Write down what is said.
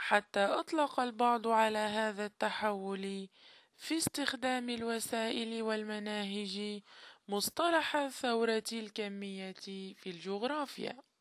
حتى أطلق البعض على هذا التحول في استخدام الوسائل والمناهج مصطلح الثورة الكمية في الجغرافيا.